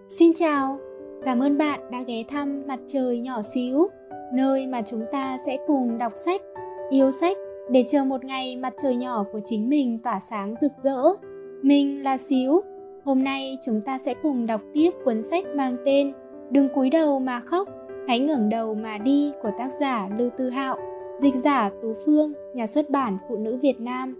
Xin chào, cảm ơn bạn đã ghé thăm Mặt Trời Nhỏ Xíu, nơi mà chúng ta sẽ cùng đọc sách, yêu sách để chờ một ngày mặt trời nhỏ của chính mình tỏa sáng rực rỡ. Mình là Xíu, hôm nay chúng ta sẽ cùng đọc tiếp cuốn sách mang tên Đừng cúi đầu mà khóc, hãy ngẩng đầu mà đi của tác giả Lưu Tư Hạo, dịch giả Tú Phương, nhà xuất bản Phụ nữ Việt Nam.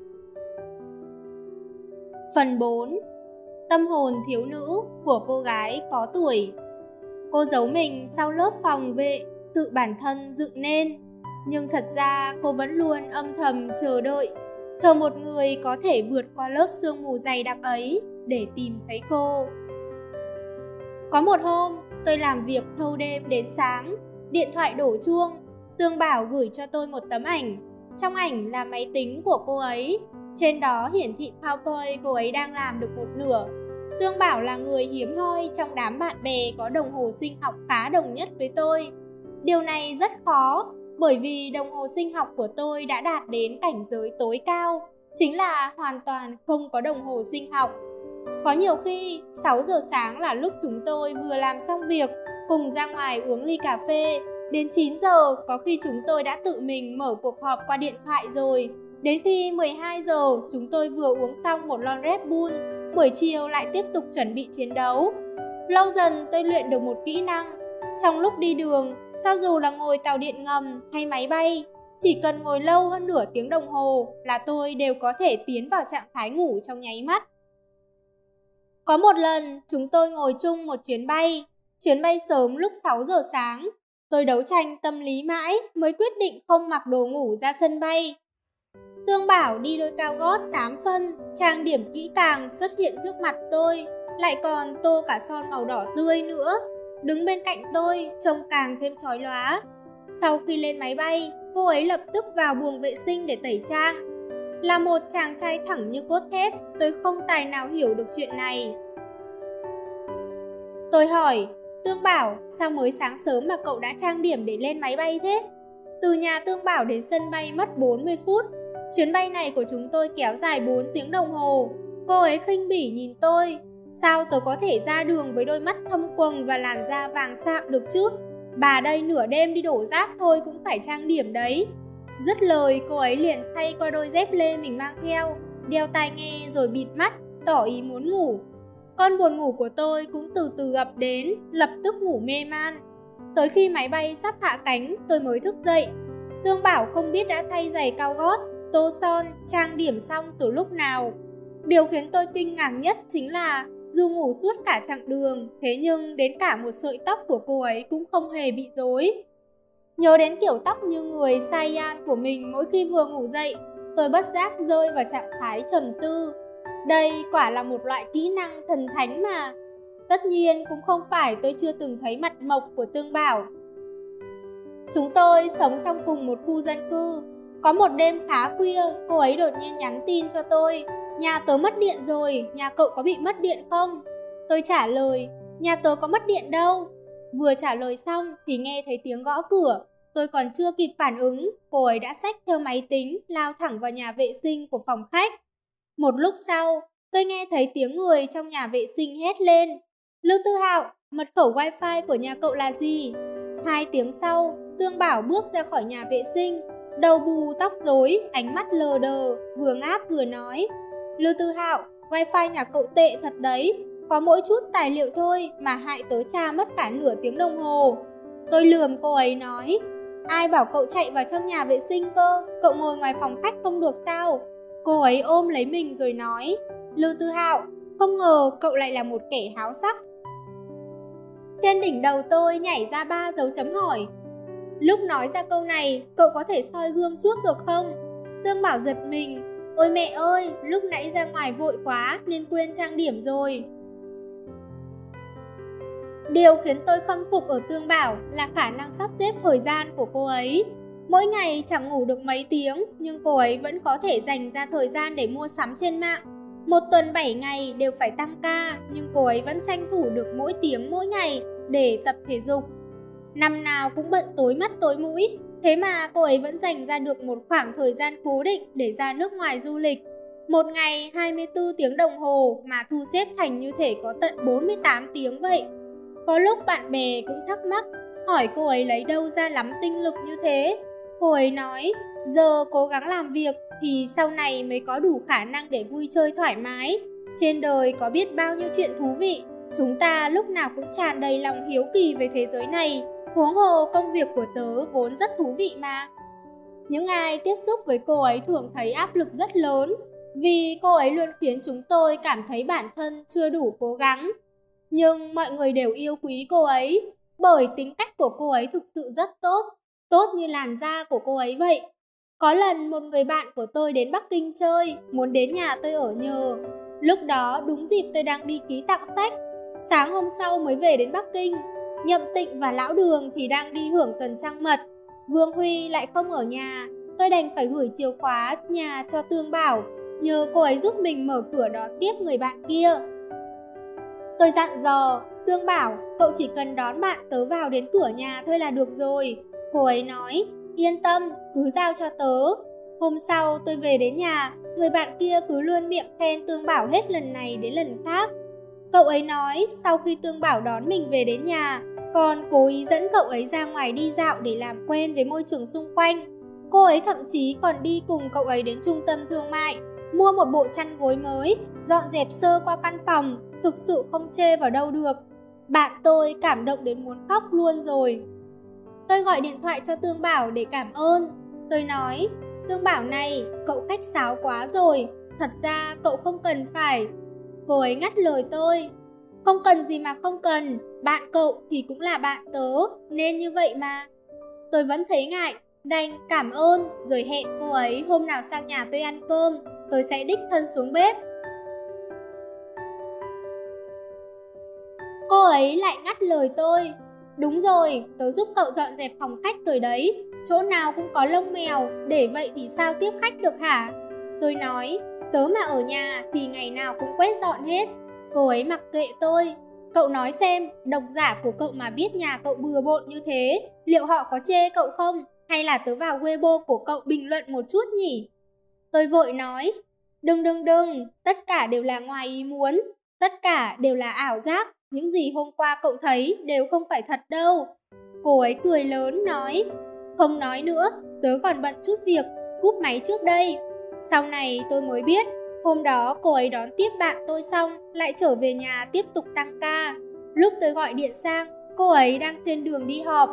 Phần 4. Tâm hồn thiếu nữ của cô gái có tuổi. Cô giấu mình sau lớp phòng vệ tự bản thân dựng nên, nhưng thật ra cô vẫn luôn âm thầm chờ một người có thể vượt qua lớp sương mù dày đặc ấy để tìm thấy cô. Có một hôm, tôi làm việc thâu đêm đến sáng, điện thoại đổ chuông, Tương Bảo gửi cho tôi một tấm ảnh. Trong ảnh là máy tính của cô ấy, trên đó hiển thị PowerPoint cô ấy đang làm được một nửa. Tương Bảo là người hiếm hoi trong đám bạn bè có đồng hồ sinh học khá đồng nhất với tôi. Điều này rất khó, bởi vì đồng hồ sinh học của tôi đã đạt đến cảnh giới tối cao, chính là hoàn toàn không có đồng hồ sinh học. Có nhiều khi 6 giờ sáng là lúc chúng tôi vừa làm xong việc, cùng ra ngoài uống ly cà phê. Đến 9 giờ có khi chúng tôi đã tự mình mở cuộc họp qua điện thoại rồi. Đến khi 12 giờ chúng tôi vừa uống xong một lon Red Bull, buổi chiều lại tiếp tục chuẩn bị chiến đấu. Lâu dần tôi luyện được một kỹ năng. Trong lúc đi đường, cho dù là ngồi tàu điện ngầm hay máy bay, chỉ cần ngồi lâu hơn nửa tiếng đồng hồ là tôi đều có thể tiến vào trạng thái ngủ trong nháy mắt. Có một lần chúng tôi ngồi chung một chuyến bay sớm lúc 6 giờ sáng. Tôi đấu tranh tâm lý mãi mới quyết định không mặc đồ ngủ ra sân bay. Tương Bảo đi đôi cao gót 8 phân, trang điểm kỹ càng xuất hiện trước mặt tôi, lại còn tô cả son màu đỏ tươi nữa. Đứng bên cạnh tôi trông càng thêm chói lóa. Sau khi lên máy bay, cô ấy lập tức vào buồng vệ sinh để tẩy trang. Là một chàng trai thẳng như cốt thép, tôi không tài nào hiểu được chuyện này. Tôi hỏi, Tương Bảo, sao mới sáng sớm mà cậu đã trang điểm để lên máy bay thế? Từ nhà Tương Bảo đến sân bay mất 40 phút. Chuyến bay này của chúng tôi kéo dài 4 tiếng đồng hồ. Cô ấy khinh bỉ nhìn tôi. Sao tôi có thể ra đường với đôi mắt thâm quầng và làn da vàng sạm được chứ? Bà đây nửa đêm đi đổ rác thôi cũng phải trang điểm đấy. Dứt lời cô ấy liền thay qua đôi dép lê mình mang theo, đeo tai nghe rồi bịt mắt, tỏ ý muốn ngủ. Cơn buồn ngủ của tôi cũng từ từ ập đến, lập tức ngủ mê man. Tới khi máy bay sắp hạ cánh tôi mới thức dậy. Tương Bảo không biết đã thay giày cao gót, tô son, trang điểm xong từ lúc nào. Điều khiến tôi kinh ngạc nhất chính là dù ngủ suốt cả chặng đường, thế nhưng đến cả một sợi tóc của cô ấy cũng không hề bị rối. Nhớ đến kiểu tóc như người Saiyan của mình mỗi khi vừa ngủ dậy, tôi bất giác rơi vào trạng thái trầm tư. Đây quả là một loại kỹ năng thần thánh mà. Tất nhiên cũng không phải tôi chưa từng thấy mặt mộc của Tương Bảo. Chúng tôi sống trong cùng một khu dân cư. Có một đêm khá khuya, cô ấy đột nhiên nhắn tin cho tôi. Nhà tớ mất điện rồi, nhà cậu có bị mất điện không? Tôi trả lời, nhà tớ có mất điện đâu. Vừa trả lời xong thì nghe thấy tiếng gõ cửa. Tôi còn chưa kịp phản ứng, cô ấy đã xách theo máy tính, lao thẳng vào nhà vệ sinh của phòng khách. Một lúc sau, tôi nghe thấy tiếng người trong nhà vệ sinh hét lên. Lưu Tư Hạo, mật khẩu wifi của nhà cậu là gì? 2 tiếng sau, Tương Bảo bước ra khỏi nhà vệ sinh, đầu bù tóc rối, ánh mắt lờ đờ, vừa ngáp vừa nói. Lưu Tư Hạo, wifi nhà cậu tệ thật đấy, có mỗi chút tài liệu thôi mà hại tớ tra mất cả nửa tiếng đồng hồ. Tôi lườm cô ấy nói, ai bảo cậu chạy vào trong nhà vệ sinh cơ, cậu ngồi ngoài phòng khách không được sao? Cô ấy ôm lấy mình rồi nói, Lưu Tư Hạo, không ngờ cậu lại là một kẻ háo sắc. Trên đỉnh đầu tôi nhảy ra 3 dấu chấm hỏi. Lúc nói ra câu này, cậu có thể soi gương trước được không? Tương Bảo giật mình, ôi mẹ ơi, lúc nãy ra ngoài vội quá nên quên trang điểm rồi. Điều khiến tôi khâm phục ở Tương Bảo là khả năng sắp xếp thời gian của cô ấy. Mỗi ngày chẳng ngủ được mấy tiếng, nhưng cô ấy vẫn có thể dành ra thời gian để mua sắm trên mạng. Một tuần 7 ngày đều phải tăng ca, nhưng cô ấy vẫn tranh thủ được mỗi tiếng mỗi ngày để tập thể dục. Năm nào cũng bận tối mắt tối mũi, thế mà cô ấy vẫn dành ra được một khoảng thời gian cố định để ra nước ngoài du lịch. Một ngày 24 tiếng đồng hồ mà thu xếp thành như thể có tận 48 tiếng vậy. Có lúc bạn bè cũng thắc mắc, hỏi cô ấy lấy đâu ra lắm tinh lực như thế. Cô ấy nói, giờ cố gắng làm việc thì sau này mới có đủ khả năng để vui chơi thoải mái. Trên đời có biết bao nhiêu chuyện thú vị, chúng ta lúc nào cũng tràn đầy lòng hiếu kỳ về thế giới này. Huống hồ công việc của tớ vốn rất thú vị mà. Những ai tiếp xúc với cô ấy thường thấy áp lực rất lớn, vì cô ấy luôn khiến chúng tôi cảm thấy bản thân chưa đủ cố gắng. Nhưng mọi người đều yêu quý cô ấy, bởi tính cách của cô ấy thực sự rất tốt, tốt như làn da của cô ấy vậy. Có lần một người bạn của tôi đến Bắc Kinh chơi, muốn đến nhà tôi ở nhờ. Lúc đó đúng dịp tôi đang đi ký tặng sách. Sáng hôm sau mới về đến Bắc Kinh. Nhậm Tịnh và Lão Đường thì đang đi hưởng tuần trăng mật. Vương Huy lại không ở nhà. Tôi đành phải gửi chìa khóa nhà cho Tương Bảo, nhờ cô ấy giúp mình mở cửa đón tiếp người bạn kia. Tôi dặn dò, Tương Bảo, cậu chỉ cần đón bạn tớ vào đến cửa nhà thôi là được rồi. Cô ấy nói, yên tâm, cứ giao cho tớ. Hôm sau tôi về đến nhà, người bạn kia cứ luôn miệng khen Tương Bảo hết lần này đến lần khác. Cậu ấy nói sau khi Tương Bảo đón mình về đến nhà, còn cố ý dẫn cậu ấy ra ngoài đi dạo để làm quen với môi trường xung quanh. Cô ấy thậm chí còn đi cùng cậu ấy đến trung tâm thương mại, mua một bộ chăn gối mới, dọn dẹp sơ qua căn phòng, thực sự không chê vào đâu được. Bạn tôi cảm động đến muốn khóc luôn rồi. Tôi gọi điện thoại cho Tương Bảo để cảm ơn. Tôi nói, Tương Bảo này, cậu khách sáo quá rồi, thật ra cậu không cần phải. Cô ấy ngắt lời tôi, không cần gì mà không cần, bạn cậu thì cũng là bạn tớ, nên như vậy mà. Tôi vẫn thấy ngại, đành cảm ơn rồi hẹn cô ấy hôm nào sang nhà tôi ăn cơm, tôi sẽ đích thân xuống bếp. Cô ấy lại ngắt lời tôi, đúng rồi, tớ giúp cậu dọn dẹp phòng khách rồi đấy, chỗ nào cũng có lông mèo, để vậy thì sao tiếp khách được hả? Tôi nói, tớ mà ở nhà thì ngày nào cũng quét dọn hết. Cô ấy mặc kệ tôi, cậu nói xem, độc giả của cậu mà biết nhà cậu bừa bộn như thế, liệu họ có chê cậu không? Hay là tớ vào Weibo của cậu bình luận một chút nhỉ? Tôi vội nói, đừng, tất cả đều là ngoài ý muốn, tất cả đều là ảo giác, những gì hôm qua cậu thấy đều không phải thật đâu. Cô ấy cười lớn nói, không nói nữa, tớ còn bận chút việc, cúp máy trước đây. Sau này tôi mới biết, hôm đó cô ấy đón tiếp bạn tôi xong, lại trở về nhà tiếp tục tăng ca. Lúc tôi gọi điện sang, cô ấy đang trên đường đi họp.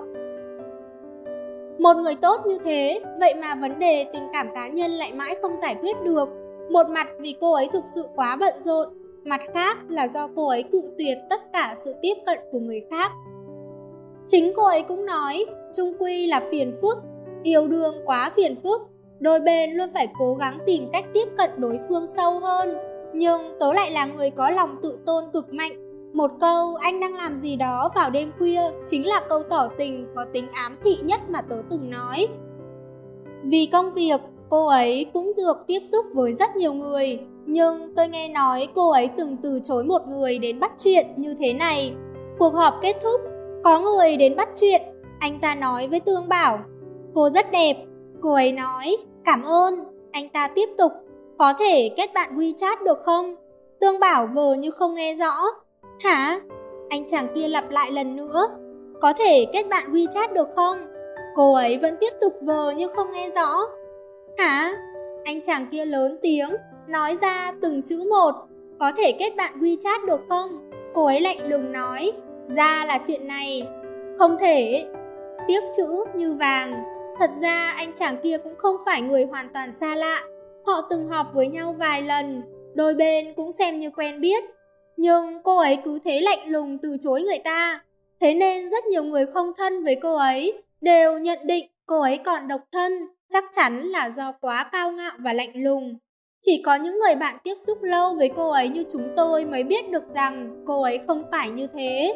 Một người tốt như thế, vậy mà vấn đề tình cảm cá nhân lại mãi không giải quyết được. Một mặt vì cô ấy thực sự quá bận rộn, mặt khác là do cô ấy cự tuyệt tất cả sự tiếp cận của người khác. Chính cô ấy cũng nói, chung quy là phiền phức, yêu đương quá phiền phức, đôi bên luôn phải cố gắng tìm cách tiếp cận đối phương sâu hơn. Nhưng tớ lại là người có lòng tự tôn cực mạnh. Một câu anh đang làm gì đó vào đêm khuya chính là câu tỏ tình có tính ám thị nhất mà tớ từng nói. Vì công việc, cô ấy cũng được tiếp xúc với rất nhiều người. Nhưng tôi nghe nói cô ấy từng từ chối một người đến bắt chuyện như thế này. Cuộc họp kết thúc, có người đến bắt chuyện. Anh ta nói với Tương Bảo, cô rất đẹp. Cô ấy nói, cảm ơn. Anh ta tiếp tục, có thể kết bạn WeChat được không? Tương Bảo vờ như không nghe rõ. Hả? Anh chàng kia lặp lại lần nữa, có thể kết bạn WeChat được không? Cô ấy vẫn tiếp tục vờ như không nghe rõ. Hả? Anh chàng kia lớn tiếng, nói ra từng chữ một, có thể kết bạn WeChat được không? Cô ấy lạnh lùng nói, ra là chuyện này. Không thể. Tiếc chữ như vàng. Thật ra anh chàng kia cũng không phải người hoàn toàn xa lạ. Họ từng họp với nhau vài lần, đôi bên cũng xem như quen biết. Nhưng cô ấy cứ thế lạnh lùng từ chối người ta. Thế nên rất nhiều người không thân với cô ấy đều nhận định cô ấy còn độc thân, chắc chắn là do quá cao ngạo và lạnh lùng. Chỉ có những người bạn tiếp xúc lâu với cô ấy như chúng tôi mới biết được rằng cô ấy không phải như thế.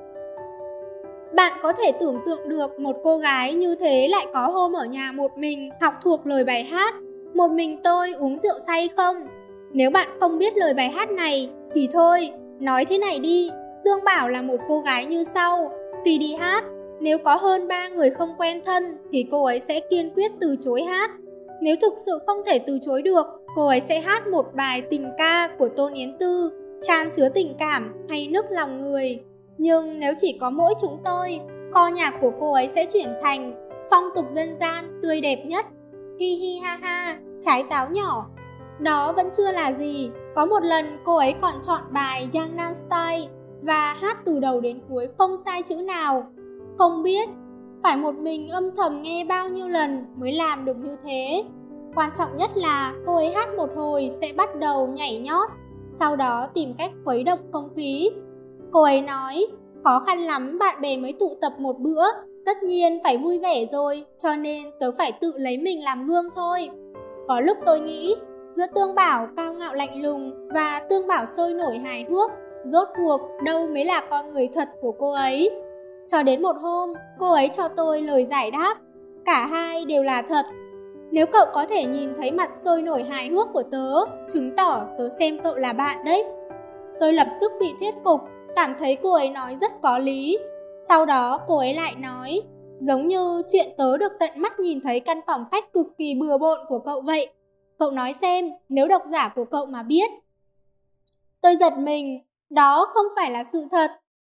Bạn có thể tưởng tượng được một cô gái như thế lại có hôm ở nhà một mình học thuộc lời bài hát Một mình tôi uống rượu say không? Nếu bạn không biết lời bài hát này thì thôi, nói thế này đi, Tương Bảo là một cô gái như sau. Khi đi hát, nếu có hơn 3 người không quen thân thì cô ấy sẽ kiên quyết từ chối hát. Nếu thực sự không thể từ chối được, cô ấy sẽ hát một bài tình ca của Tôn Yến Tư, tràn chứa tình cảm hay nức lòng người. Nhưng nếu chỉ có mỗi chúng tôi, kho nhạc của cô ấy sẽ chuyển thành phong tục dân gian tươi đẹp nhất. Hi hi ha ha, trái táo nhỏ. Đó vẫn chưa là gì. Có một lần cô ấy còn chọn bài Gangnam Style và hát từ đầu đến cuối không sai chữ nào. Không biết phải một mình âm thầm nghe bao nhiêu lần mới làm được như thế. Quan trọng nhất là cô ấy hát một hồi sẽ bắt đầu nhảy nhót, sau đó tìm cách khuấy động không khí. Cô ấy nói, khó khăn lắm bạn bè mới tụ tập một bữa, tất nhiên phải vui vẻ rồi, cho nên tớ phải tự lấy mình làm gương thôi. Có lúc tôi nghĩ, giữa Tương Bảo cao ngạo lạnh lùng và Tương Bảo sôi nổi hài hước, rốt cuộc đâu mới là con người thật của cô ấy. Cho đến một hôm, cô ấy cho tôi lời giải đáp, cả hai đều là thật. Nếu cậu có thể nhìn thấy mặt sôi nổi hài hước của tớ, chứng tỏ tớ xem cậu là bạn đấy. Tôi lập tức bị thuyết phục, cảm thấy cô ấy nói rất có lý. Sau đó cô ấy lại nói, giống như chuyện tớ được tận mắt nhìn thấy căn phòng khách cực kỳ bừa bộn của cậu vậy. Cậu nói xem, nếu độc giả của cậu mà biết. Tôi giật mình, đó không phải là sự thật.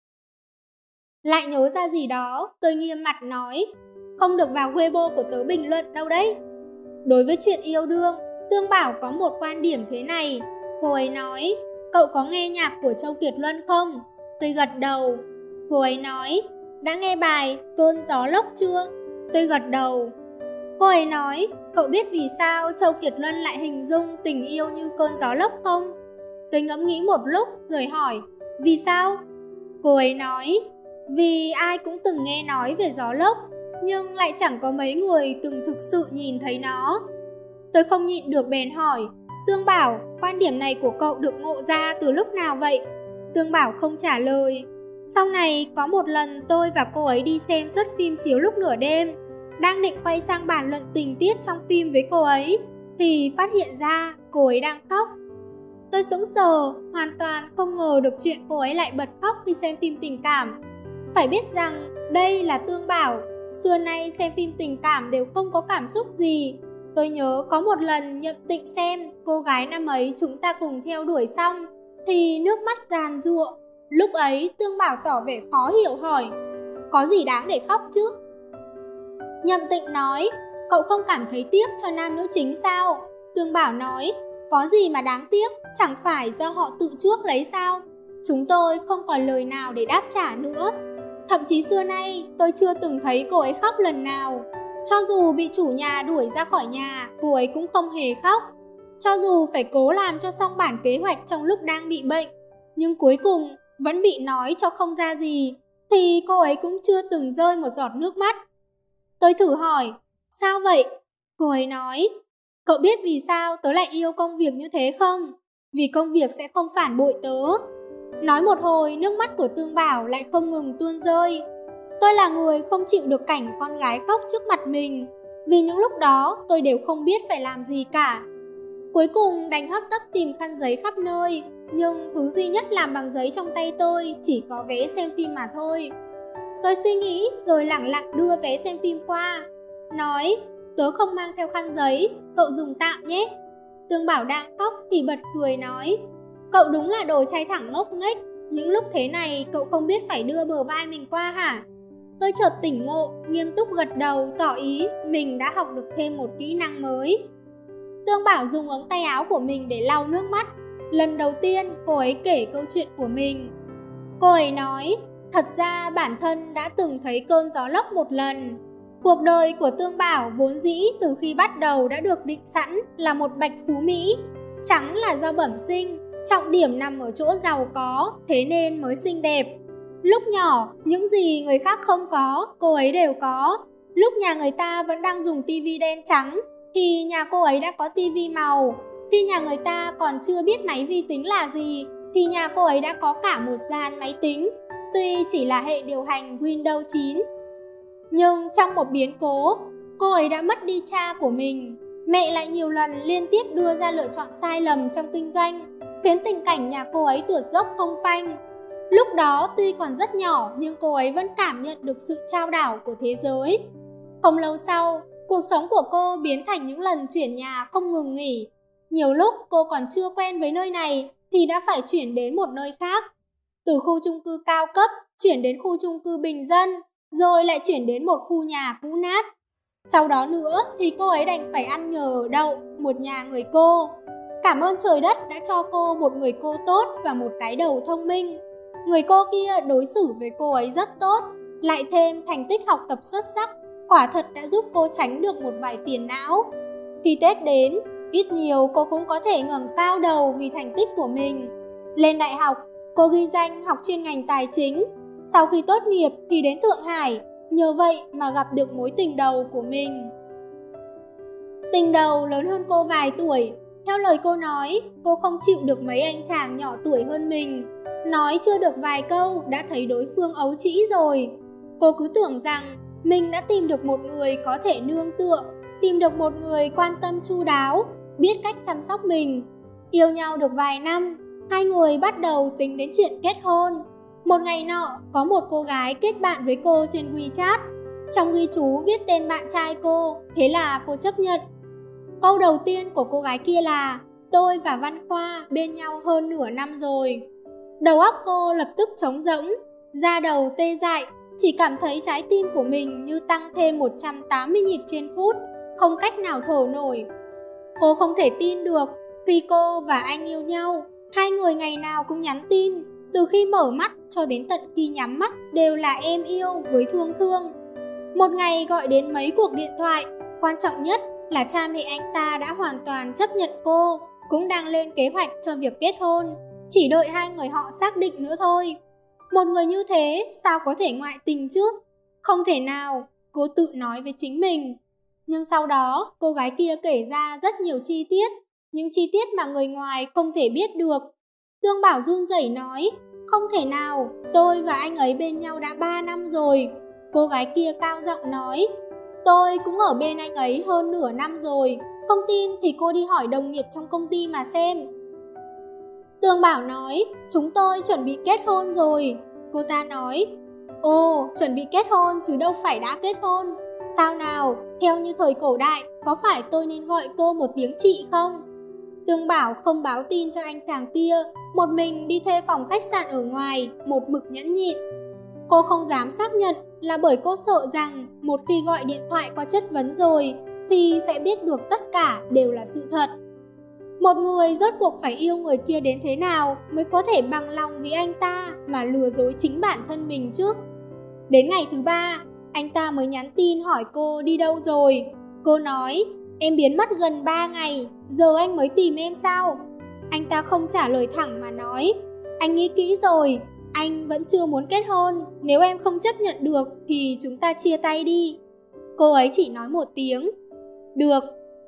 Lại nhớ ra gì đó, tôi nghiêm mặt nói, không được vào Weibo của tớ bình luận đâu đấy. Đối với chuyện yêu đương, Tương Bảo có một quan điểm thế này. Cô ấy nói, cậu có nghe nhạc của Châu Kiệt Luân không? Tôi gật đầu. Cô ấy nói, đã nghe bài Cơn Gió Lốc chưa? Tôi gật đầu. Cô ấy nói, cậu biết vì sao Châu Kiệt Luân lại hình dung tình yêu như cơn gió lốc không? Tôi ngẫm nghĩ một lúc rồi hỏi, vì sao? Cô ấy nói, vì ai cũng từng nghe nói về gió lốc, nhưng lại chẳng có mấy người từng thực sự nhìn thấy nó. Tôi không nhịn được bèn hỏi, Tương Bảo, quan điểm này của cậu được ngộ ra từ lúc nào vậy? Tương Bảo không trả lời. Sau này có một lần tôi và cô ấy đi xem suất phim chiếu lúc nửa đêm. Đang định quay sang bàn luận tình tiết trong phim với cô ấy thì phát hiện ra cô ấy đang khóc. Tôi sững sờ, hoàn toàn không ngờ được chuyện cô ấy lại bật khóc khi xem phim tình cảm. Phải biết rằng đây là Tương Bảo, xưa nay xem phim tình cảm đều không có cảm xúc gì. Tôi nhớ có một lần Nhậm Tịnh xem, cô gái năm ấy chúng ta cùng theo đuổi xong thì nước mắt giàn giụa. Lúc ấy Tương Bảo tỏ vẻ khó hiểu hỏi, có gì đáng để khóc chứ? Nhậm Tịnh nói, cậu không cảm thấy tiếc cho nam nữ chính sao? Tương Bảo nói, có gì mà đáng tiếc, chẳng phải do họ tự chuốc lấy sao? Chúng tôi không còn lời nào để đáp trả nữa. Thậm chí xưa nay tôi chưa từng thấy cô ấy khóc lần nào. Cho dù bị chủ nhà đuổi ra khỏi nhà, cô ấy cũng không hề khóc. Cho dù phải cố làm cho xong bản kế hoạch trong lúc đang bị bệnh, nhưng cuối cùng vẫn bị nói cho không ra gì, thì cô ấy cũng chưa từng rơi một giọt nước mắt. Tôi thử hỏi, sao vậy? Cô ấy nói, cậu biết vì sao tớ lại yêu công việc như thế không? Vì công việc sẽ không phản bội tớ. Nói một hồi, nước mắt của Tương Bảo lại không ngừng tuôn rơi. Tôi là người không chịu được cảnh con gái khóc trước mặt mình, vì những lúc đó tôi đều không biết phải làm gì cả. Cuối cùng đành hấp tấp tìm khăn giấy khắp nơi, nhưng thứ duy nhất làm bằng giấy trong tay tôi chỉ có vé xem phim mà thôi. Tôi suy nghĩ rồi lẳng lặng đưa vé xem phim qua, nói, tớ không mang theo khăn giấy, cậu dùng tạm nhé. Tương Bảo đang khóc thì bật cười nói, cậu đúng là đồ trai thẳng ngốc nghếch, những lúc thế này cậu không biết phải đưa bờ vai mình qua hả? Tôi chợt tỉnh ngộ, nghiêm túc gật đầu tỏ ý mình đã học được thêm một kỹ năng mới. Tương Bảo dùng ống tay áo của mình để lau nước mắt. Lần đầu tiên cô ấy kể câu chuyện của mình. Cô ấy nói, thật ra bản thân đã từng thấy cơn gió lốc một lần. Cuộc đời của Tương Bảo vốn dĩ từ khi bắt đầu đã được định sẵn là một bạch phú Mỹ. Chẳng là do bẩm sinh, trọng điểm nằm ở chỗ giàu có, thế nên mới xinh đẹp. Lúc nhỏ, những gì người khác không có, cô ấy đều có. Lúc nhà người ta vẫn đang dùng tivi đen trắng, thì nhà cô ấy đã có tivi màu. Khi nhà người ta còn chưa biết máy vi tính là gì, thì nhà cô ấy đã có cả một dàn máy tính, tuy chỉ là hệ điều hành Windows 9. Nhưng trong một biến cố, cô ấy đã mất đi cha của mình. Mẹ lại nhiều lần liên tiếp đưa ra lựa chọn sai lầm trong kinh doanh, khiến tình cảnh nhà cô ấy tuột dốc không phanh. Lúc đó tuy còn rất nhỏ nhưng cô ấy vẫn cảm nhận được sự chao đảo của thế giới. Không lâu sau, cuộc sống của cô biến thành những lần chuyển nhà không ngừng nghỉ. Nhiều lúc cô còn chưa quen với nơi này thì đã phải chuyển đến một nơi khác. Từ khu chung cư cao cấp chuyển đến khu chung cư bình dân, rồi lại chuyển đến một khu nhà cũ nát. Sau đó nữa thì cô ấy đành phải ăn nhờ ở đậu một nhà người cô. Cảm ơn trời đất đã cho cô một người cô tốt và một cái đầu thông minh. Người cô kia đối xử với cô ấy rất tốt, lại thêm thành tích học tập xuất sắc, quả thật đã giúp cô tránh được một vài phiền não. Khi Tết đến, ít nhiều cô cũng có thể ngẩng cao đầu vì thành tích của mình. Lên đại học, cô ghi danh học chuyên ngành tài chính. Sau khi tốt nghiệp thì đến Thượng Hải, nhờ vậy mà gặp được mối tình đầu của mình. Tình đầu lớn hơn cô vài tuổi. Theo lời cô nói, cô không chịu được mấy anh chàng nhỏ tuổi hơn mình. Nói chưa được vài câu đã thấy đối phương ấu trĩ rồi. Cô cứ tưởng rằng mình đã tìm được một người có thể nương tựa, tìm được một người quan tâm chu đáo, biết cách chăm sóc mình. Yêu nhau được vài năm, hai người bắt đầu tính đến chuyện kết hôn. Một ngày nọ, có một cô gái kết bạn với cô trên WeChat. Trong ghi chú viết tên bạn trai cô, thế là cô chấp nhận. Câu đầu tiên của cô gái kia là: tôi và Văn Khoa bên nhau hơn nửa năm rồi. Đầu óc cô lập tức trống rỗng, da đầu tê dại, chỉ cảm thấy trái tim của mình như tăng thêm 180 nhịp trên phút, không cách nào thở nổi. Cô không thể tin được, khi cô và anh yêu nhau, hai người ngày nào cũng nhắn tin, từ khi mở mắt cho đến tận khi nhắm mắt đều là em yêu với thương thương. Một ngày gọi đến mấy cuộc điện thoại, quan trọng nhất là cha mẹ anh ta đã hoàn toàn chấp nhận cô, cũng đang lên kế hoạch cho việc kết hôn, chỉ đợi hai người họ xác định nữa thôi. Một người như thế sao có thể ngoại tình chứ? Không thể nào, cô tự nói với chính mình. Nhưng sau đó, cô gái kia kể ra rất nhiều chi tiết, những chi tiết mà người ngoài không thể biết được. Tương Bảo run rẩy nói: không thể nào, tôi và anh ấy bên nhau đã 3 năm rồi. Cô gái kia cao giọng nói: tôi cũng ở bên anh ấy hơn nửa năm rồi, không tin thì cô đi hỏi đồng nghiệp trong công ty mà xem. Tương Bảo nói: chúng tôi chuẩn bị kết hôn rồi. Cô ta nói: ồ, chuẩn bị kết hôn chứ đâu phải đã kết hôn. Sao nào, theo như thời cổ đại, có phải tôi nên gọi cô một tiếng chị không? Tương Bảo không báo tin cho anh chàng kia, một mình đi thuê phòng khách sạn ở ngoài, một mực nhẫn nhịn. Cô không dám xác nhận là bởi cô sợ rằng một khi gọi điện thoại qua chất vấn rồi thì sẽ biết được tất cả đều là sự thật. Một người rốt cuộc phải yêu người kia đến thế nào mới có thể bằng lòng vì anh ta mà lừa dối chính bản thân mình chứ? Đến ngày thứ 3, anh ta mới nhắn tin hỏi cô đi đâu rồi. Cô nói: em biến mất gần 3 ngày, giờ anh mới tìm em sao? Anh ta không trả lời thẳng mà nói: anh nghĩ kỹ rồi, anh vẫn chưa muốn kết hôn, nếu em không chấp nhận được thì chúng ta chia tay đi. Cô ấy chỉ nói một tiếng: được.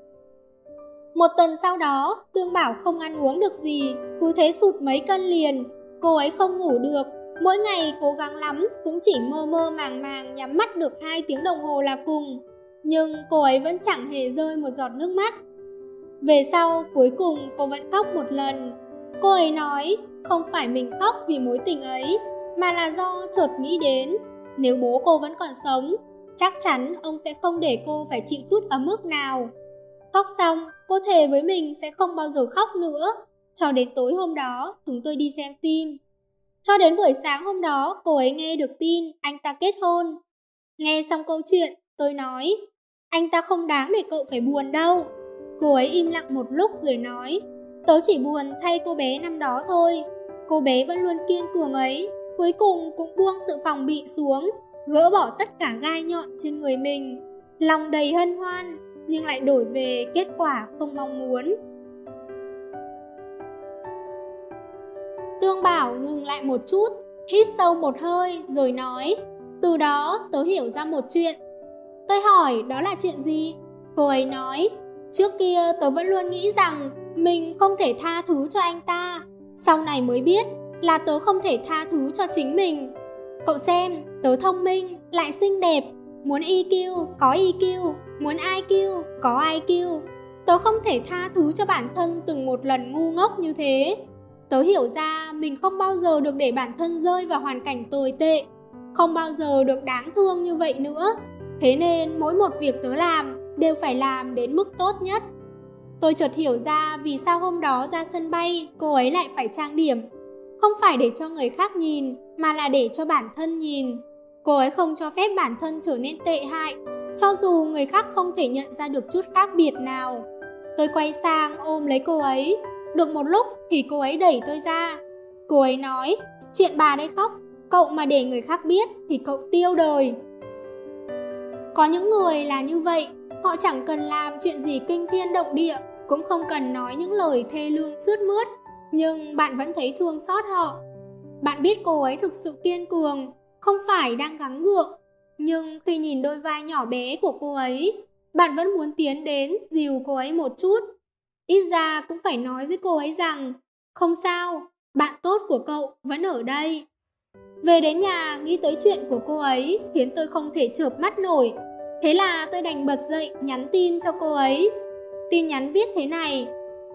Một tuần sau đó, Tương Bảo không ăn uống được gì, cứ thế sụt mấy cân liền. Cô ấy không ngủ được, mỗi ngày cố gắng lắm cũng chỉ mơ mơ màng màng nhắm mắt được 2 tiếng đồng hồ là cùng. Nhưng cô ấy vẫn chẳng hề rơi một giọt nước mắt. Về sau, cuối cùng cô vẫn khóc một lần. Cô ấy nói không phải mình khóc vì mối tình ấy, mà là do chợt nghĩ đến nếu bố cô vẫn còn sống, chắc chắn ông sẽ không để cô phải chịu chút ấm ức nào. Khóc xong, cô thề với mình sẽ không bao giờ khóc nữa. Cho đến tối hôm đó, chúng tôi đi xem phim. Cho đến buổi sáng hôm đó, cô ấy nghe được tin anh ta kết hôn. Nghe xong câu chuyện, tôi nói: anh ta không đáng để cậu phải buồn đâu. Cô ấy im lặng một lúc rồi nói: tớ chỉ buồn thay cô bé năm đó thôi. Cô bé vẫn luôn kiên cường ấy, cuối cùng cũng buông sự phòng bị xuống, gỡ bỏ tất cả gai nhọn trên người mình. Lòng đầy hân hoan, nhưng lại đổi về kết quả không mong muốn. Tương Bảo ngừng lại một chút, hít sâu một hơi rồi nói: từ đó tớ hiểu ra một chuyện. Tôi hỏi đó là chuyện gì? Cô ấy nói: trước kia tớ vẫn luôn nghĩ rằng mình không thể tha thứ cho anh ta, sau này mới biết là tớ không thể tha thứ cho chính mình. Cậu xem, tớ thông minh, lại xinh đẹp, muốn EQ có EQ, muốn IQ có IQ. Tớ không thể tha thứ cho bản thân từng một lần ngu ngốc như thế. Tớ hiểu ra mình không bao giờ được để bản thân rơi vào hoàn cảnh tồi tệ, không bao giờ được đáng thương như vậy nữa. Thế nên mỗi một việc tớ làm đều phải làm đến mức tốt nhất. Tôi chợt hiểu ra vì sao hôm đó ra sân bay cô ấy lại phải trang điểm. Không phải để cho người khác nhìn, mà là để cho bản thân nhìn. Cô ấy không cho phép bản thân trở nên tệ hại, cho dù người khác không thể nhận ra được chút khác biệt nào. Tôi quay sang ôm lấy cô ấy. Được một lúc thì cô ấy đẩy tôi ra. Cô ấy nói, chuyện bà đây khóc, cậu mà để người khác biết thì cậu tiêu đời. Có những người là như vậy, họ chẳng cần làm chuyện gì kinh thiên động địa, cũng không cần nói những lời thê lương sướt mướt, nhưng bạn vẫn thấy thương xót họ. Bạn biết cô ấy thực sự kiên cường, không phải đang gắng gượng, nhưng khi nhìn đôi vai nhỏ bé của cô ấy, bạn vẫn muốn tiến đến dìu cô ấy một chút. Ít ra cũng phải nói với cô ấy rằng, không sao, bạn tốt của cậu vẫn ở đây. Về đến nhà, nghĩ tới chuyện của cô ấy khiến tôi không thể chợp mắt nổi. Thế là tôi đành bật dậy nhắn tin cho cô ấy. Tin nhắn viết thế này: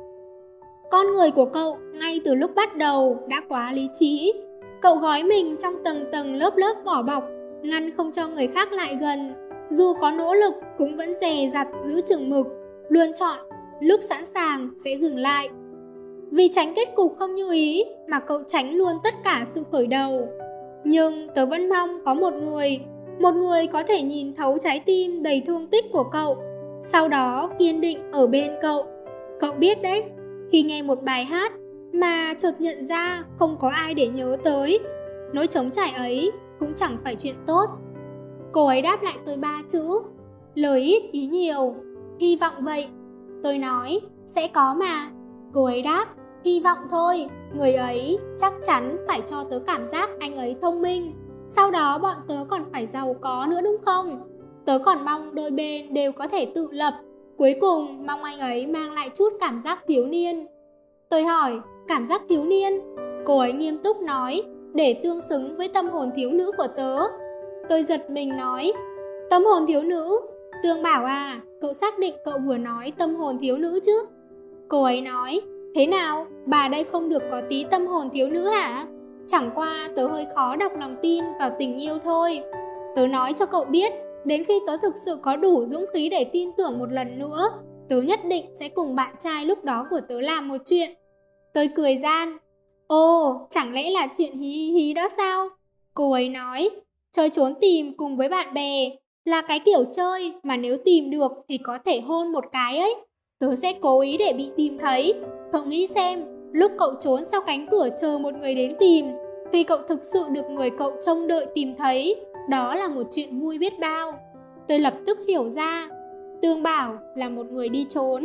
con người của cậu ngay từ lúc bắt đầu đã quá lý trí. Cậu gói mình trong tầng tầng lớp lớp vỏ bọc, ngăn không cho người khác lại gần. Dù có nỗ lực cũng vẫn dè dặt giữ chừng mực, luôn chọn lúc sẵn sàng sẽ dừng lại. Vì tránh kết cục không như ý mà cậu tránh luôn tất cả sự khởi đầu. Nhưng tớ vẫn mong có một người có thể nhìn thấu trái tim đầy thương tích của cậu, sau đó kiên định ở bên cậu. Cậu biết đấy, khi nghe một bài hát mà chợt nhận ra không có ai để nhớ tới, nỗi trống trải ấy cũng chẳng phải chuyện tốt. Cô ấy đáp lại tôi 3 chữ: lời ít ý nhiều, hy vọng vậy. Tôi nói, sẽ có mà. Cô ấy đáp, hy vọng thôi, người ấy chắc chắn phải cho tớ cảm giác anh ấy thông minh. Sau đó bọn tớ còn phải giàu có nữa đúng không? Tớ còn mong đôi bên đều có thể tự lập. Cuối cùng mong anh ấy mang lại chút cảm giác thiếu niên. Tôi hỏi, cảm giác thiếu niên? Cô ấy nghiêm túc nói, để tương xứng với tâm hồn thiếu nữ của tớ. Tôi giật mình nói, tâm hồn thiếu nữ? Tương Bảo à, cậu xác định cậu vừa nói tâm hồn thiếu nữ chứ? Cô ấy nói, thế nào, bà đây không được có tí tâm hồn thiếu nữ hả? Chẳng qua tớ hơi khó đọc lòng tin vào tình yêu thôi. Tớ nói cho cậu biết, đến khi tớ thực sự có đủ dũng khí để tin tưởng một lần nữa, tớ nhất định sẽ cùng bạn trai lúc đó của tớ làm một chuyện. Tôi cười gian. Ồ, chẳng lẽ là chuyện hí hí đó sao? Cô ấy nói, chơi trốn tìm cùng với bạn bè là cái kiểu chơi mà nếu tìm được thì có thể hôn một cái ấy. Tớ sẽ cố ý để bị tìm thấy. Cậu nghĩ xem, lúc cậu trốn sau cánh cửa chờ một người đến tìm, khi cậu thực sự được người cậu trông đợi tìm thấy, đó là một chuyện vui biết bao. Tôi lập tức hiểu ra, Tương Bảo là một người đi trốn.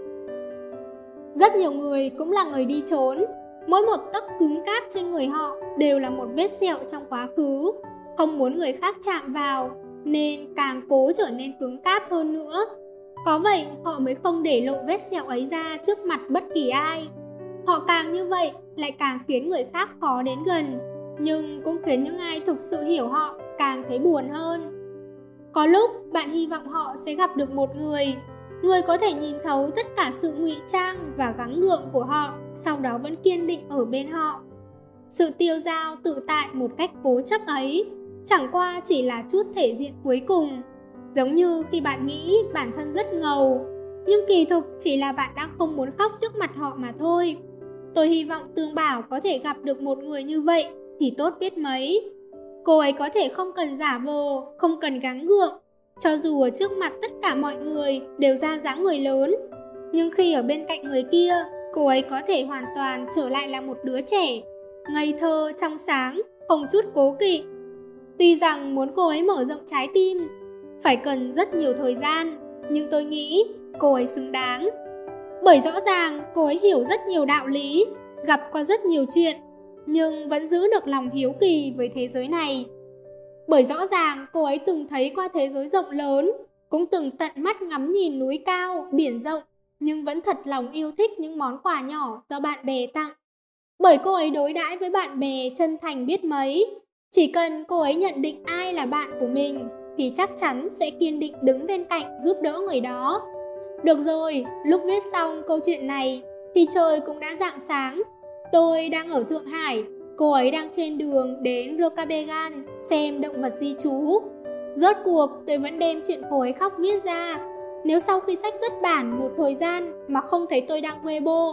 Rất nhiều người cũng là người đi trốn. Mỗi một tấc cứng cáp trên người họ đều là một vết sẹo trong quá khứ. Không muốn người khác chạm vào, nên càng cố trở nên cứng cáp hơn nữa. Có vậy họ mới không để lộ vết sẹo ấy ra trước mặt bất kỳ ai. Họ càng như vậy lại càng khiến người khác khó đến gần, nhưng cũng khiến những ai thực sự hiểu họ càng thấy buồn hơn. Có lúc bạn hy vọng họ sẽ gặp được một người có thể nhìn thấu tất cả sự ngụy trang và gắng gượng của họ, sau đó vẫn kiên định ở bên họ. Sự tiêu dao tự tại một cách cố chấp ấy chẳng qua chỉ là chút thể diện cuối cùng. Giống như khi bạn nghĩ bản thân rất ngầu, nhưng kỳ thực chỉ là bạn đang không muốn khóc trước mặt họ mà thôi. Tôi hy vọng Tương Bảo có thể gặp được một người như vậy thì tốt biết mấy. Cô ấy có thể không cần giả vờ, không cần gắng gượng, cho dù ở trước mặt tất cả mọi người đều ra dáng người lớn. Nhưng khi ở bên cạnh người kia, cô ấy có thể hoàn toàn trở lại là một đứa trẻ, ngây thơ, trong sáng, không chút cố kỵ. Tuy rằng muốn cô ấy mở rộng trái tim phải cần rất nhiều thời gian, nhưng tôi nghĩ cô ấy xứng đáng. Bởi rõ ràng cô ấy hiểu rất nhiều đạo lý, gặp qua rất nhiều chuyện, nhưng vẫn giữ được lòng hiếu kỳ với thế giới này. Bởi rõ ràng cô ấy từng thấy qua thế giới rộng lớn, cũng từng tận mắt ngắm nhìn núi cao, biển rộng, nhưng vẫn thật lòng yêu thích những món quà nhỏ do bạn bè tặng. Bởi cô ấy đối đãi với bạn bè chân thành biết mấy. Chỉ cần cô ấy nhận định ai là bạn của mình thì chắc chắn sẽ kiên định đứng bên cạnh giúp đỡ người đó. Được rồi, lúc viết xong câu chuyện này thì trời cũng đã rạng sáng. Tôi đang ở Thượng Hải, cô ấy đang trên đường đến Rocabegan xem động vật di trú. Rốt cuộc tôi vẫn đem chuyện cô ấy khóc viết ra. Nếu sau khi sách xuất bản một thời gian mà không thấy tôi đăng Weibo,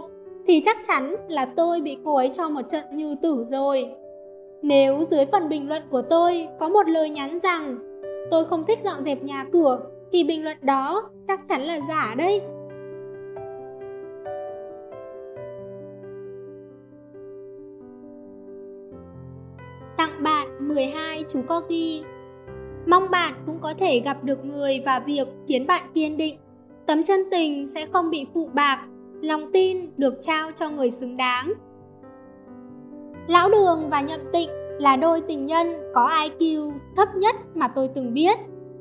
thì chắc chắn là tôi bị cô ấy cho một trận như tử rồi. Nếu dưới phần bình luận của tôi có một lời nhắn rằng tôi không thích dọn dẹp nhà cửa, thì bình luận đó chắc chắn là giả đấy. Tặng bạn 12 chú Corgi. Mong bạn cũng có thể gặp được người và việc khiến bạn kiên định. Tấm chân tình sẽ không bị phụ bạc, lòng tin được trao cho người xứng đáng. Lão Đường và Nhậm Tịnh là đôi tình nhân có IQ thấp nhất mà tôi từng biết.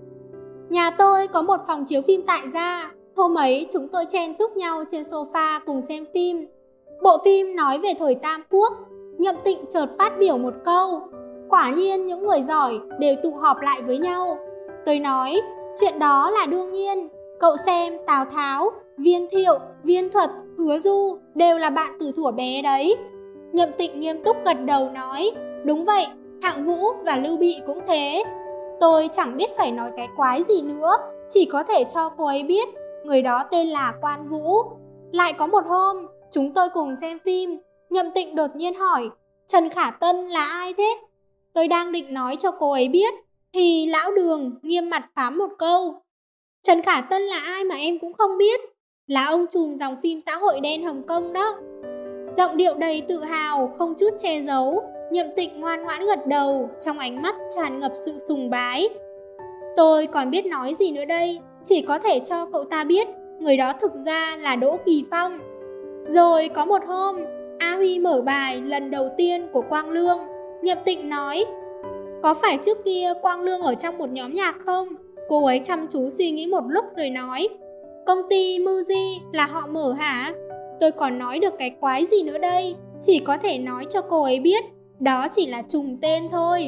Nhà tôi có một phòng chiếu phim tại gia. Hôm ấy chúng tôi chen chúc nhau trên sofa cùng xem phim. Bộ phim nói về thời Tam Quốc. Nhậm Tịnh chợt phát biểu một câu: quả nhiên những người giỏi đều tụ họp lại với nhau. Tôi nói, chuyện đó là đương nhiên. Cậu xem Tào Tháo, Viên Thiệu, Viên Thuật, Hứa Du đều là bạn từ thuở bé đấy. Nhậm Tịnh nghiêm túc gật đầu nói, đúng vậy, Hạng Vũ và Lưu Bị cũng thế. Tôi chẳng biết phải nói cái quái gì nữa, chỉ có thể cho cô ấy biết người đó tên là Quan Vũ. Lại có một hôm, chúng tôi cùng xem phim. Nhậm Tịnh đột nhiên hỏi, Trần Khả Tân là ai thế? Tôi đang định nói cho cô ấy biết, thì Lão Đường nghiêm mặt phán một câu, Trần Khả Tân là ai mà em cũng không biết? Là ông trùm dòng phim xã hội đen Hồng Kông đó. Giọng điệu đầy tự hào, không chút che giấu. Nhậm Tịnh ngoan ngoãn gật đầu, trong ánh mắt tràn ngập sự sùng bái. Tôi còn biết nói gì nữa đây, chỉ có thể cho cậu ta biết người đó thực ra là Đỗ Kỳ Phong. Rồi có một hôm, A Huy mở bài lần đầu tiên của Quang Lương. Nhậm Tịnh nói, có phải trước kia Quang Lương ở trong một nhóm nhạc không? Cô ấy chăm chú suy nghĩ một lúc rồi nói, công ty Muji là họ mở hả? Tôi còn nói được cái quái gì nữa đây, chỉ có thể nói cho cô ấy biết đó chỉ là trùng tên thôi.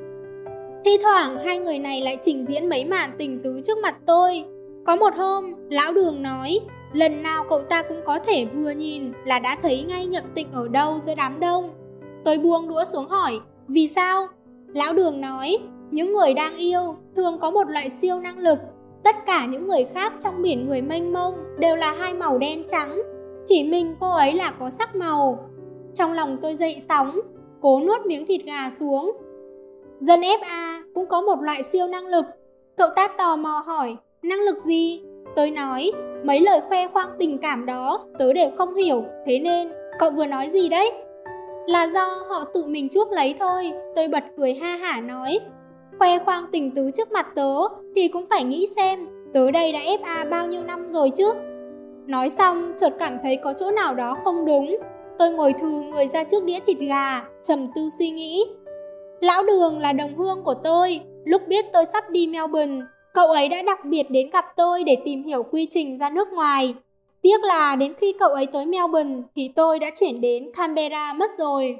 Thi thoảng hai người này lại trình diễn mấy màn tình tứ trước mặt tôi. Có một hôm, Lão Đường nói, lần nào cậu ta cũng có thể vừa nhìn là đã thấy ngay Nhậm Tịnh ở đâu giữa đám đông. Tôi buông đũa xuống hỏi, vì sao? Lão Đường nói, những người đang yêu thường có một loại siêu năng lực. Tất cả những người khác trong biển người mênh mông đều là hai màu đen trắng, chỉ mình cô ấy là có sắc màu. Trong lòng tôi dậy sóng, cố nuốt miếng thịt gà xuống. Dân FA cũng có một loại siêu năng lực. Cậu ta tò mò hỏi, năng lực gì? Tôi nói, mấy lời khoe khoang tình cảm đó tớ đều không hiểu, thế nên cậu vừa nói gì đấy? Là do họ tự mình chuốc lấy thôi. Tôi bật cười ha hả nói, khoe khoang tình tứ trước mặt tớ thì cũng phải nghĩ xem tớ đây đã FA bao nhiêu năm rồi chứ. Nói xong chợt cảm thấy có chỗ nào đó không đúng. Tôi ngồi thừ người ra trước đĩa thịt gà, trầm tư suy nghĩ. Lão Đường là đồng hương của tôi. Lúc biết tôi sắp đi Melbourne, cậu ấy đã đặc biệt đến gặp tôi để tìm hiểu quy trình ra nước ngoài. Tiếc là đến khi cậu ấy tới Melbourne thì tôi đã chuyển đến Canberra mất rồi.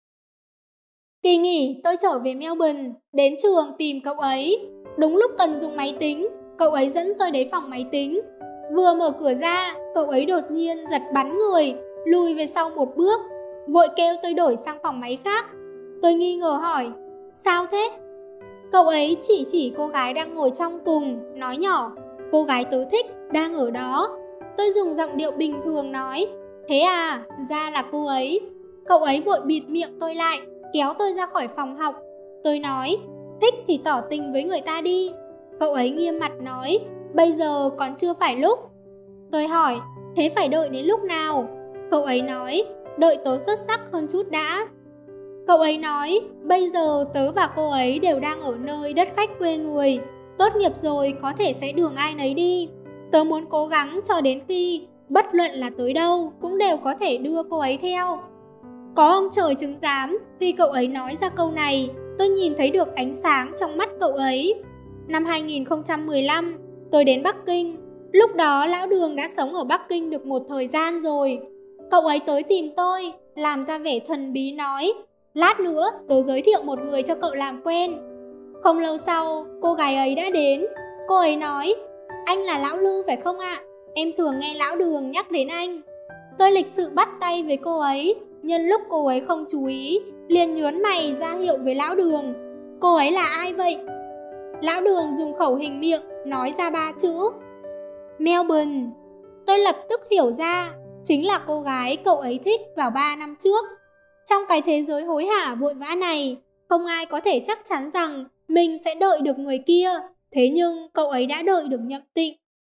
Kỳ nghỉ tôi trở về Melbourne, đến trường tìm cậu ấy. Đúng lúc cần dùng máy tính, cậu ấy dẫn tôi đến phòng máy tính. Vừa mở cửa ra, cậu ấy đột nhiên giật bắn người, lùi về sau một bước, vội kêu tôi đổi sang phòng máy khác. Tôi nghi ngờ hỏi, sao thế? Cậu ấy chỉ cô gái đang ngồi trong cùng, nói nhỏ, cô gái tớ thích đang ở đó. Tôi dùng giọng điệu bình thường nói, thế à, ra là cô ấy. Cậu ấy vội bịt miệng tôi lại, kéo tôi ra khỏi phòng học. Tôi nói, thích thì tỏ tình với người ta đi. Cậu ấy nghiêm mặt nói, bây giờ còn chưa phải lúc. Tôi hỏi, thế phải đợi đến lúc nào? Cậu ấy nói, đợi tớ xuất sắc hơn chút đã. Cậu ấy nói, bây giờ tớ và cô ấy đều đang ở nơi đất khách quê người. Tốt nghiệp rồi có thể sẽ đường ai nấy đi. Tớ muốn cố gắng cho đến khi, bất luận là tới đâu, cũng đều có thể đưa cô ấy theo. Có ông trời chứng giám, khi cậu ấy nói ra câu này, tôi nhìn thấy được ánh sáng trong mắt cậu ấy. Năm 2015, tôi đến Bắc Kinh. Lúc đó Lão Đường đã sống ở Bắc Kinh được một thời gian rồi. Cậu ấy tới tìm tôi, làm ra vẻ thần bí nói, lát nữa tớ giới thiệu một người cho cậu làm quen. Không lâu sau, cô gái ấy đã đến. Cô ấy nói, anh là Lão Lư phải không ạ? Em thường nghe Lão Đường nhắc đến anh. Tôi lịch sự bắt tay với cô ấy. Nhân lúc cô ấy không chú ý, liền nhớn mày ra hiệu với Lão Đường. Cô ấy là ai vậy? Lão Đường dùng khẩu hình miệng nói ra 3 chữ, Melbourne. Tôi lập tức hiểu ra, chính là cô gái cậu ấy thích vào 3 năm trước. Trong cái thế giới hối hả vội vã này, không ai có thể chắc chắn rằng mình sẽ đợi được người kia. Thế nhưng cậu ấy đã đợi được Nhậm Tịnh.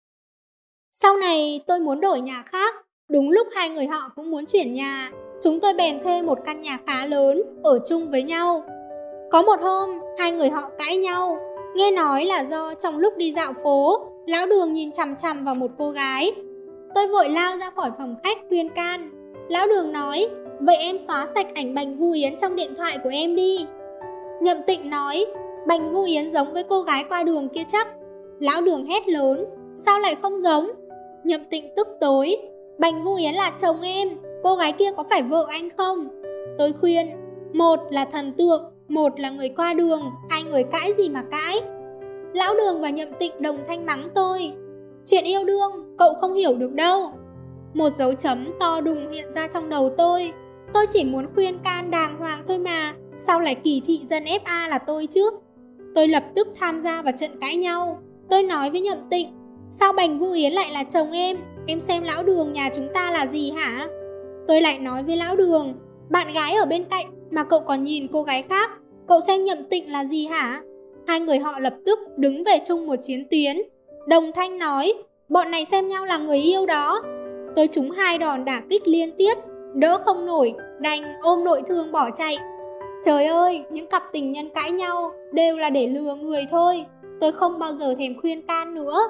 Sau này tôi muốn đổi nhà khác. Đúng lúc hai người họ cũng muốn chuyển nhà, chúng tôi bèn thuê một căn nhà khá lớn, ở chung với nhau. Có một hôm, hai người họ cãi nhau. Nghe nói là do trong lúc đi dạo phố, Lão Đường nhìn chằm chằm vào một cô gái. Tôi vội lao ra khỏi phòng khách khuyên can. Lão Đường nói, vậy em xóa sạch ảnh Bành Vu Yến trong điện thoại của em đi. Nhậm Tịnh nói, Bành Vu Yến giống với cô gái qua đường kia chắc. Lão Đường hét lớn, sao lại không giống? Nhậm Tịnh tức tối, Bành Vu Yến là chồng em, cô gái kia có phải vợ anh không? Tôi khuyên, một là thần tượng, một là người qua đường, hai người cãi gì mà cãi. Lão Đường và Nhậm Tịnh đồng thanh mắng tôi, chuyện yêu đương cậu không hiểu được đâu. Một dấu chấm to đùng hiện ra trong đầu tôi chỉ muốn khuyên can đàng hoàng thôi mà, sao lại kỳ thị dân FA là tôi chứ? Tôi lập tức tham gia vào trận cãi nhau. Tôi nói với Nhậm Tịnh, sao Bành Vu Yến lại là chồng em xem Lão Đường nhà chúng ta là gì hả? Tôi lại nói với Lão Đường, bạn gái ở bên cạnh mà cậu còn nhìn cô gái khác, cậu xem Nhậm Tịnh là gì hả? Hai người họ lập tức đứng về chung một chiến tuyến, đồng thanh nói, bọn này xem nhau là người yêu đó. Tôi trúng 2 đòn đả kích liên tiếp, đỡ không nổi, đành ôm nội thương bỏ chạy. Trời ơi, những cặp tình nhân cãi nhau đều là để lừa người thôi. Tôi không bao giờ thèm khuyên can nữa.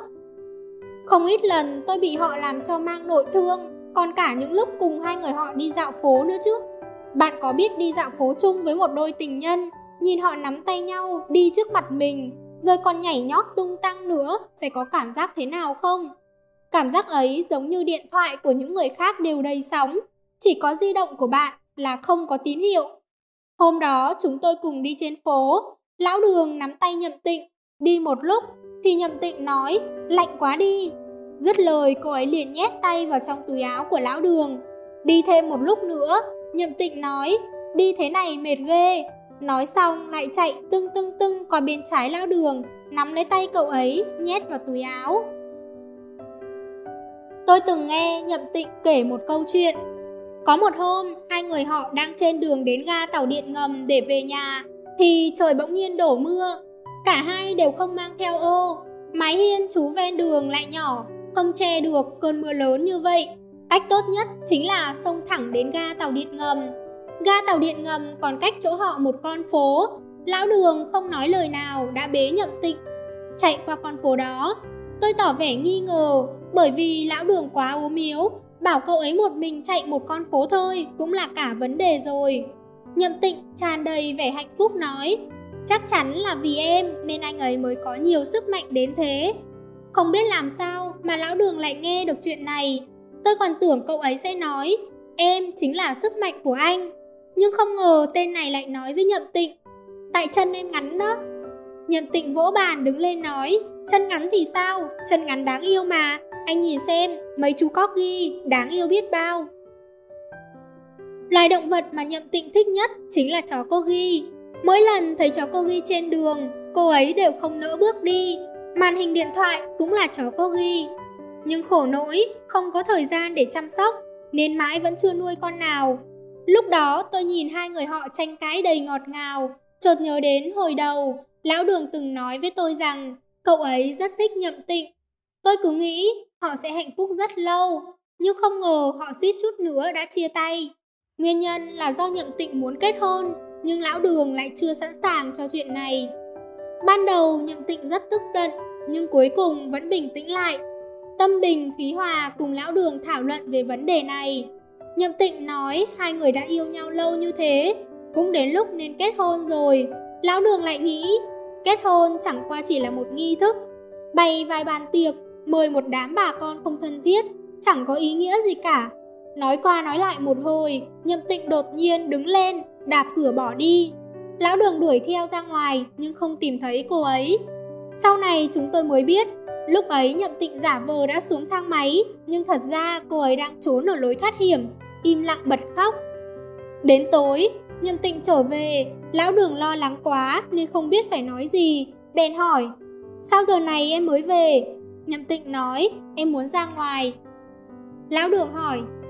Không ít lần tôi bị họ làm cho mang nội thương, còn cả những lúc cùng hai người họ đi dạo phố nữa chứ. Bạn có biết đi dạo phố chung với một đôi tình nhân, nhìn họ nắm tay nhau đi trước mặt mình, rồi còn nhảy nhót tung tăng nữa, sẽ có cảm giác thế nào không? Cảm giác ấy giống như điện thoại của những người khác đều đầy sóng, chỉ có di động của bạn là không có tín hiệu. Hôm đó chúng tôi cùng đi trên phố, Lão Đường nắm tay Nhậm Tịnh, đi một lúc thì Nhậm Tịnh nói, lạnh quá đi. Dứt lời cô ấy liền nhét tay vào trong túi áo của Lão Đường. Đi thêm một lúc nữa, Nhậm Tịnh nói, đi thế này mệt ghê. Nói xong lại chạy tưng qua bên trái Lão Đường, nắm lấy tay cậu ấy, nhét vào túi áo. Tôi từng nghe Nhậm Tịnh kể một câu chuyện. Có một hôm, hai người họ đang trên đường đến ga tàu điện ngầm để về nhà, thì trời bỗng nhiên đổ mưa. Cả hai đều không mang theo ô. Mái hiên trú ven đường lại nhỏ, không che được cơn mưa lớn như vậy. Cách tốt nhất chính là xông thẳng đến ga tàu điện ngầm. Ga tàu điện ngầm còn cách chỗ họ một con phố. Lão Đường không nói lời nào đã bế Nhậm Tịnh chạy qua con phố đó. Tôi tỏ vẻ nghi ngờ, bởi vì Lão Đường quá ốm yếu, bảo cậu ấy một mình chạy một con phố thôi cũng là cả vấn đề rồi. Nhậm Tịnh tràn đầy vẻ hạnh phúc nói, chắc chắn là vì em nên anh ấy mới có nhiều sức mạnh đến thế. Không biết làm sao mà Lão Đường lại nghe được chuyện này. Tôi còn tưởng cậu ấy sẽ nói, em chính là sức mạnh của anh. Nhưng không ngờ tên này lại nói với Nhậm Tịnh, tại chân em ngắn đó. Nhậm Tịnh vỗ bàn đứng lên nói, chân ngắn thì sao, chân ngắn đáng yêu mà. Anh nhìn xem, mấy chú corgi đáng yêu biết bao. Loài động vật mà Nhậm Tịnh thích nhất chính là chó corgi. Mỗi lần thấy chó corgi trên đường, cô ấy đều không nỡ bước đi. Màn hình điện thoại cũng là chó corgi. Nhưng khổ nỗi, không có thời gian để chăm sóc, nên mãi vẫn chưa nuôi con nào. Lúc đó tôi nhìn hai người họ tranh cãi đầy ngọt ngào, chợt nhớ đến hồi đầu, Lão Đường từng nói với tôi rằng cậu ấy rất thích Nhậm Tịnh. Tôi cứ nghĩ họ sẽ hạnh phúc rất lâu, nhưng không ngờ họ suýt chút nữa đã chia tay. Nguyên nhân là do Nhậm Tịnh muốn kết hôn, nhưng Lão Đường lại chưa sẵn sàng cho chuyện này. Ban đầu Nhậm Tịnh rất tức giận, nhưng cuối cùng vẫn bình tĩnh lại. Tâm bình khí hòa cùng Lão Đường thảo luận về vấn đề này. Nhậm Tịnh nói hai người đã yêu nhau lâu như thế, cũng đến lúc nên kết hôn rồi. Lão Đường lại nghĩ kết hôn chẳng qua chỉ là một nghi thức, bày vài bàn tiệc, mời một đám bà con không thân thiết, chẳng có ý nghĩa gì cả. Nói qua nói lại một hồi, Nhậm Tịnh đột nhiên đứng lên, đạp cửa bỏ đi. Lão Đường đuổi theo ra ngoài nhưng không tìm thấy cô ấy. Sau này chúng tôi mới biết, lúc ấy Nhậm Tịnh giả vờ đã xuống thang máy, nhưng thật ra cô ấy đang trốn ở lối thoát hiểm, im lặng bật khóc. Đến tối, Nhậm Tịnh trở về, Lão Đường lo lắng quá nên không biết phải nói gì, bèn hỏi, sao giờ này em mới về? Nhậm Tịnh nói, em muốn ra ngoài. Lão Đường hỏi,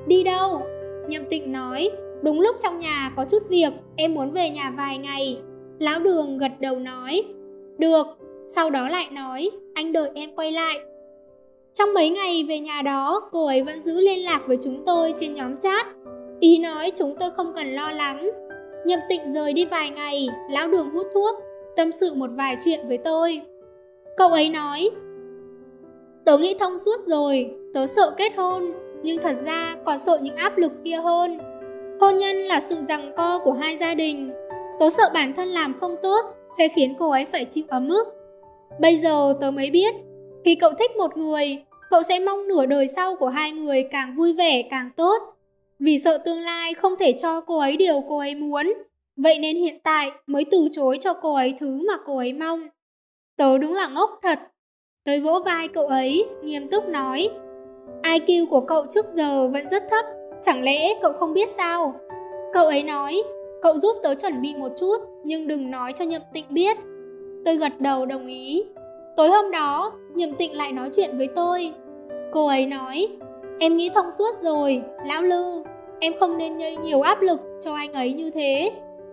Đi đâu? Nhậm Tịnh nói, đúng lúc trong nhà có chút việc, em muốn về nhà vài ngày. Lão Đường gật đầu nói, được. Sau đó lại nói, anh đợi em quay lại. Trong mấy ngày về nhà đó, cô ấy vẫn giữ liên lạc với chúng tôi trên nhóm chat. Ý nói chúng tôi không cần lo lắng. Nhậm Tịnh rời đi vài ngày, Lão Đường hút thuốc, tâm sự một vài chuyện với tôi. Cậu ấy nói, tớ nghĩ thông suốt rồi, tớ sợ kết hôn, nhưng thật ra còn sợ những áp lực kia hơn. Hôn nhân là sự giằng co của hai gia đình. Tớ sợ bản thân làm không tốt sẽ khiến cô ấy phải chịu ấm ức. Bây giờ tớ mới biết, khi cậu thích một người, cậu sẽ mong nửa đời sau của hai người càng vui vẻ càng tốt. Vì sợ tương lai không thể cho cô ấy điều cô ấy muốn, vậy nên hiện tại mới từ chối cho cô ấy thứ mà cô ấy mong. Tớ đúng là ngốc thật. Tớ vỗ vai cậu ấy, nghiêm túc nói, IQ của cậu trước giờ vẫn rất thấp, chẳng lẽ cậu không biết sao? Cậu ấy nói, cậu giúp tớ chuẩn bị một chút, nhưng đừng nói cho Nhậm Tịnh biết. Tôi gật đầu đồng ý. Tối hôm đó, Nhậm Tịnh lại nói chuyện với tôi. Cô ấy nói, em nghĩ thông suốt rồi, Lão Lư, em không nên gây nhiều áp lực cho anh ấy như thế.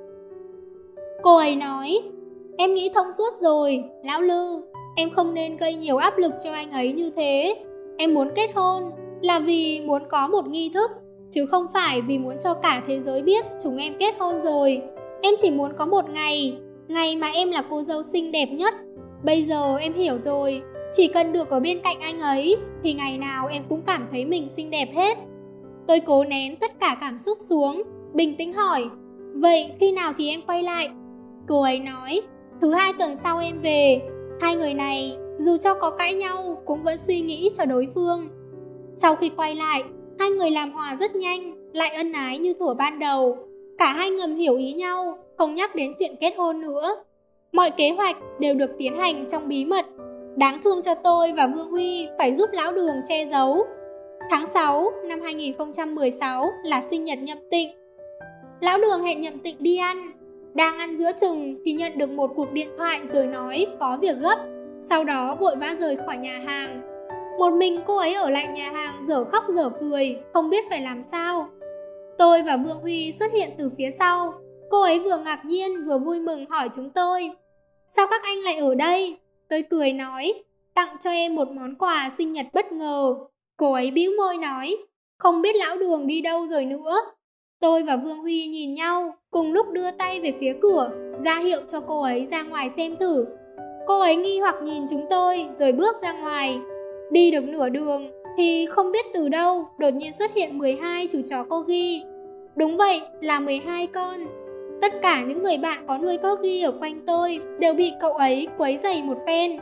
Cô ấy nói, em nghĩ thông suốt rồi, Lão Lư, em không nên gây nhiều áp lực cho anh ấy như thế. Em muốn kết hôn là vì muốn có một nghi thức, chứ không phải vì muốn cho cả thế giới biết chúng em kết hôn rồi. Em chỉ muốn có một ngày, ngày mà em là cô dâu xinh đẹp nhất. Bây giờ em hiểu rồi, chỉ cần được ở bên cạnh anh ấy thì ngày nào em cũng cảm thấy mình xinh đẹp hết. Tôi cố nén tất cả cảm xúc xuống, bình tĩnh hỏi, vậy khi nào thì em quay lại? Cô ấy nói, thứ 2 tuần sau em về. Hai người này dù cho có cãi nhau cũng vẫn suy nghĩ cho đối phương. Sau khi quay lại, hai người làm hòa rất nhanh, lại ân ái như thuở ban đầu. Cả hai ngầm hiểu ý nhau, không nhắc đến chuyện kết hôn nữa. Mọi kế hoạch đều được tiến hành trong bí mật. Đáng thương cho tôi và Vương Huy phải giúp Lão Đường che giấu. Tháng 6 năm 2016 là sinh nhật Nhậm Tịnh. Lão Đường hẹn Nhậm Tịnh đi ăn. Đang ăn giữa chừng thì nhận được một cuộc điện thoại rồi nói có việc gấp. Sau đó vội vã rời khỏi nhà hàng. Một mình cô ấy ở lại nhà hàng dở khóc dở cười, không biết phải làm sao. Tôi và Vương Huy xuất hiện từ phía sau. Cô ấy vừa ngạc nhiên vừa vui mừng hỏi chúng tôi, sao các anh lại ở đây? Tôi cười nói, tặng cho em một món quà sinh nhật bất ngờ. Cô ấy bĩu môi nói, không biết Lão Đường đi đâu rồi nữa. Tôi và Vương Huy nhìn nhau, cùng lúc đưa tay về phía cửa, ra hiệu cho cô ấy ra ngoài xem thử. Cô ấy nghi hoặc nhìn chúng tôi rồi bước ra ngoài. Đi được nửa đường thì không biết từ đâu đột nhiên xuất hiện 12 chú chó corgi. Đúng vậy, là 12 con. Tất cả những người bạn có nuôi corgi ở quanh tôi đều bị cậu ấy quấy rầy một phen.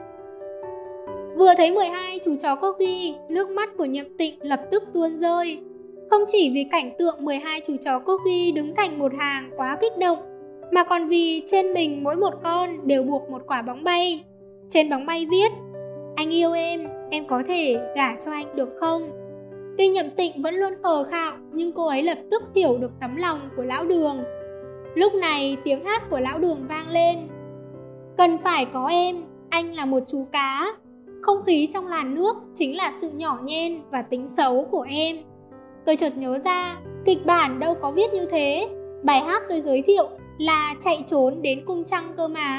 Vừa thấy 12 chú chó corgi, nước mắt của Nhậm Tịnh lập tức tuôn rơi. Không chỉ vì cảnh tượng 12 chú chó corgi đứng thành một hàng quá kích động, mà còn vì trên mình mỗi một con đều buộc một quả bóng bay. Trên bóng bay viết, anh yêu em có thể gả cho anh được không? Tuy Nhậm Tịnh vẫn luôn khờ khạo, nhưng cô ấy lập tức hiểu được tấm lòng của Lão Đường. Lúc này tiếng hát của Lão Đường vang lên. Cần phải có em, anh là một chú cá. Không khí trong làn nước chính là sự nhỏ nhen và tính xấu của em. Tôi chợt nhớ ra, kịch bản đâu có viết như thế. Bài hát tôi giới thiệu là chạy trốn đến cung trăng cơ mà.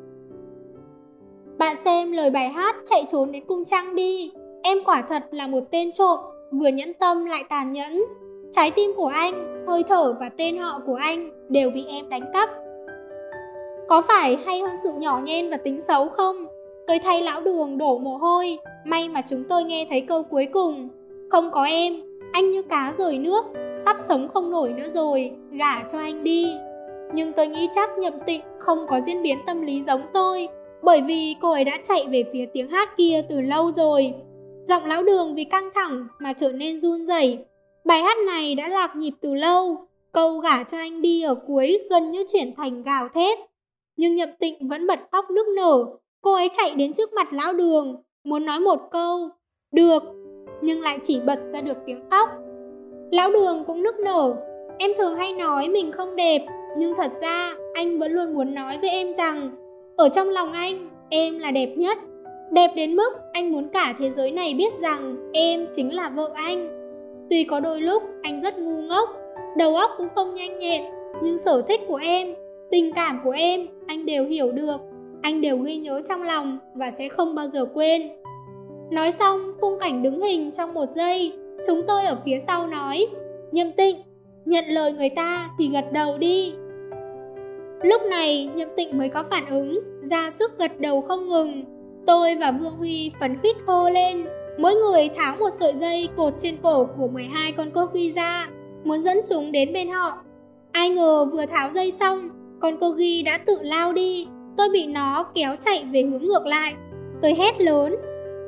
Bạn xem lời bài hát chạy trốn đến cung trăng đi. Em quả thật là một tên trộm, vừa nhẫn tâm lại tàn nhẫn. Trái tim của anh, hơi thở và tên họ của anh đều bị em đánh cắp. Có phải hay hơn sự nhỏ nhen và tính xấu không? Tôi thay Lão Đường đổ mồ hôi. May mà chúng tôi nghe thấy câu cuối cùng. Không có em, anh như cá rời nước, sắp sống không nổi nữa rồi, gả cho anh đi. Nhưng tôi nghĩ chắc Nhậm Tịnh không có diễn biến tâm lý giống tôi, bởi vì cô ấy đã chạy về phía tiếng hát kia từ lâu rồi. Giọng Lão Đường vì căng thẳng mà trở nên run rẩy. Bài hát này đã lạc nhịp từ lâu. Câu gả cho anh đi ở cuối gần như chuyển thành gào thét. Nhưng Nhậm Tịnh vẫn bật khóc nức nở. Cô ấy chạy đến trước mặt Lão Đường, muốn nói một câu được, nhưng lại chỉ bật ra được tiếng khóc. Lão Đường cũng nức nở. Em thường hay nói mình không đẹp, nhưng thật ra anh vẫn luôn muốn nói với em rằng ở trong lòng anh, em là đẹp nhất. Đẹp đến mức anh muốn cả thế giới này biết rằng em chính là vợ anh. Tuy có đôi lúc anh rất ngu ngốc, đầu óc cũng không nhanh nhẹn, nhưng sở thích của em, tình cảm của em, anh đều hiểu được, anh đều ghi nhớ trong lòng và sẽ không bao giờ quên. Nói xong, khung cảnh đứng hình trong 1 giây. Chúng tôi ở phía sau nói, Nhậm Tịnh, nhận lời người ta thì gật đầu đi. Lúc này Nhậm Tịnh mới có phản ứng, ra sức gật đầu không ngừng. Tôi và Vương Huy phấn khích hô lên, mỗi người tháo một sợi dây cột trên cổ của 12 con corgi ra, muốn dẫn chúng đến bên họ. Ai ngờ vừa tháo dây xong, con corgi đã tự lao đi. Tôi bị nó kéo chạy về hướng ngược lại. Tôi hét lớn,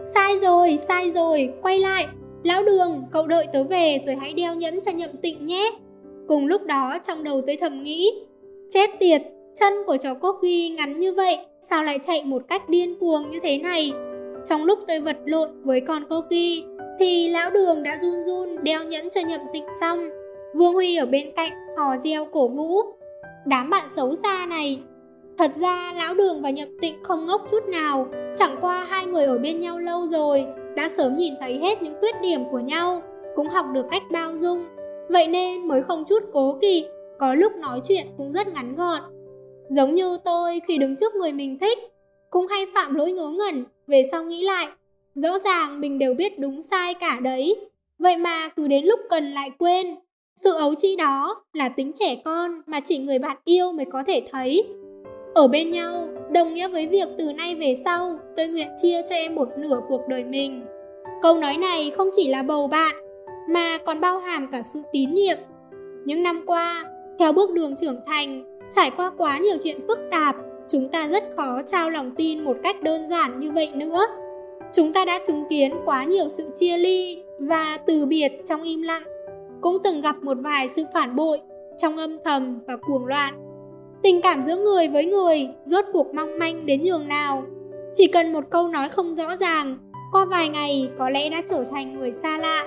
sai rồi, quay lại. Lão Đường, cậu đợi tớ về rồi hãy đeo nhẫn cho Nhậm Tịnh nhé. Cùng lúc đó trong đầu tôi thầm nghĩ, chết tiệt, chân của chó corgi ngắn như vậy, sao lại chạy một cách điên cuồng như thế này. Trong lúc tôi vật lộn với con corgi thì Lão Đường đã run run đeo nhẫn cho Nhậm Tịnh xong. Vương Huy ở bên cạnh hò reo cổ vũ, đám bạn xấu xa này. Thật ra Lão Đường và Nhậm Tịnh không ngốc chút nào, chẳng qua hai người ở bên nhau lâu rồi, đã sớm nhìn thấy hết những khuyết điểm của nhau, cũng học được cách bao dung. Vậy nên mới không chút cố kỵ, có lúc nói chuyện cũng rất ngắn gọn. Giống như tôi khi đứng trước người mình thích, cũng hay phạm lỗi ngớ ngẩn, về sau nghĩ lại, rõ ràng mình đều biết đúng sai cả đấy. Vậy mà cứ đến lúc cần lại quên. Sự ấu trĩ đó là tính trẻ con mà chỉ người bạn yêu mới có thể thấy. Ở bên nhau đồng nghĩa với việc từ nay về sau tôi nguyện chia cho em một nửa cuộc đời mình. Câu nói này không chỉ là bầu bạn mà còn bao hàm cả sự tín nhiệm. Những năm qua, theo bước đường trưởng thành, trải qua quá nhiều chuyện phức tạp, chúng ta rất khó trao lòng tin một cách đơn giản như vậy nữa. Chúng ta đã chứng kiến quá nhiều sự chia ly và từ biệt trong im lặng, cũng từng gặp một vài sự phản bội trong âm thầm và cuồng loạn. Tình cảm giữa người với người rốt cuộc mong manh đến nhường nào. Chỉ cần một câu nói không rõ ràng, qua vài ngày có lẽ đã trở thành người xa lạ.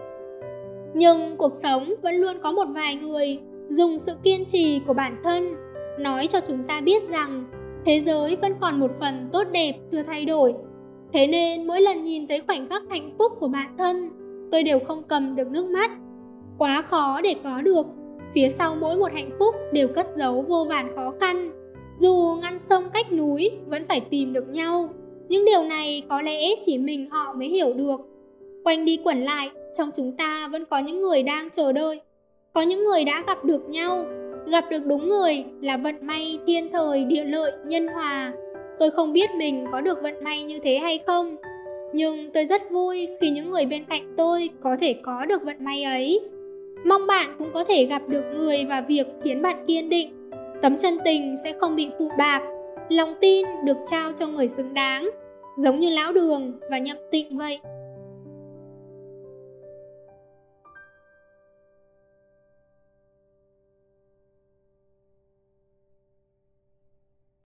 Nhưng cuộc sống vẫn luôn có một vài người dùng sự kiên trì của bản thân nói cho chúng ta biết rằng thế giới vẫn còn một phần tốt đẹp chưa thay đổi. Thế nên mỗi lần nhìn thấy khoảnh khắc hạnh phúc của bản thân, tôi đều không cầm được nước mắt. Quá khó để có được. Phía sau mỗi một hạnh phúc đều cất giấu vô vàn khó khăn. Dù ngăn sông cách núi vẫn phải tìm được nhau. Những điều này có lẽ chỉ mình họ mới hiểu được. Quanh đi quẩn lại, trong chúng ta vẫn có những người đang chờ đợi. Có những người đã gặp được nhau. Gặp được đúng người là vận may thiên thời địa lợi nhân hòa. Tôi không biết mình có được vận may như thế hay không, nhưng tôi rất vui khi những người bên cạnh tôi có thể có được vận may ấy. Mong bạn cũng có thể gặp được người và việc khiến bạn kiên định. Tấm chân tình sẽ không bị phụ bạc, lòng tin được trao cho người xứng đáng, giống như Lão Đường và Nhậm Tịnh vậy.